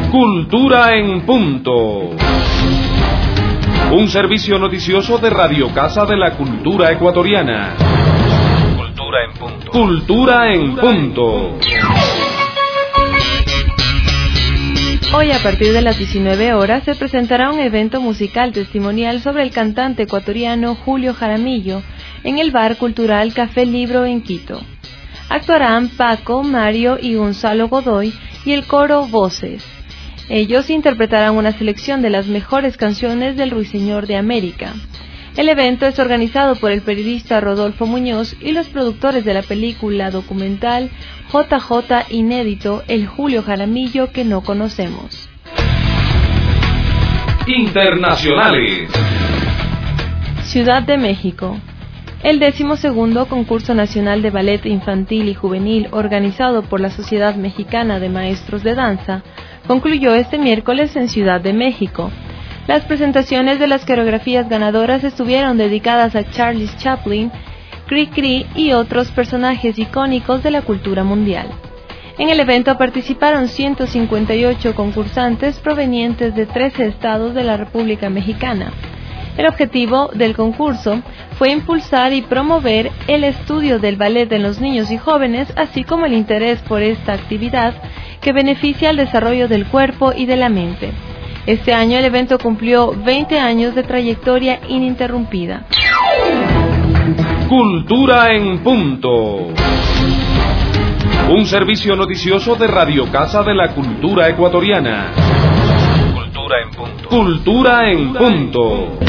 Cultura en Punto. Un servicio noticioso de Radio Casa de la Cultura Ecuatoriana. Cultura en Punto. Cultura en Punto. Hoy a partir de las 19 horas se presentará un evento musical testimonial sobre el cantante ecuatoriano Julio Jaramillo en el Bar Cultural Café Libro en Quito. Actuarán Paco, Mario y Gonzalo Godoy y el coro Voces. Ellos interpretarán una selección de las mejores canciones del Ruiseñor de América. El evento es organizado por el periodista Rodolfo Muñoz y los productores de la película documental JJ Inédito, el Julio Jaramillo que no conocemos. Internacionales. Ciudad de México. El 12º Concurso Nacional de Ballet Infantil y Juvenil, organizado por la Sociedad Mexicana de Maestros de Danza, concluyó este miércoles en Ciudad de México. Las presentaciones de las coreografías ganadoras estuvieron dedicadas a Charles Chaplin, Cri Cri y otros personajes icónicos de la cultura mundial. En el evento participaron 158 concursantes provenientes de 13 estados de la República Mexicana. El objetivo del concurso fue impulsar y promover el estudio del ballet en los niños y jóvenes, así como el interés por esta actividad que beneficia al desarrollo del cuerpo y de la mente. Este año el evento cumplió 20 años de trayectoria ininterrumpida. Cultura en Punto. Un servicio noticioso de Radio Casa de la Cultura Ecuatoriana. Cultura en Punto. Cultura en Punto.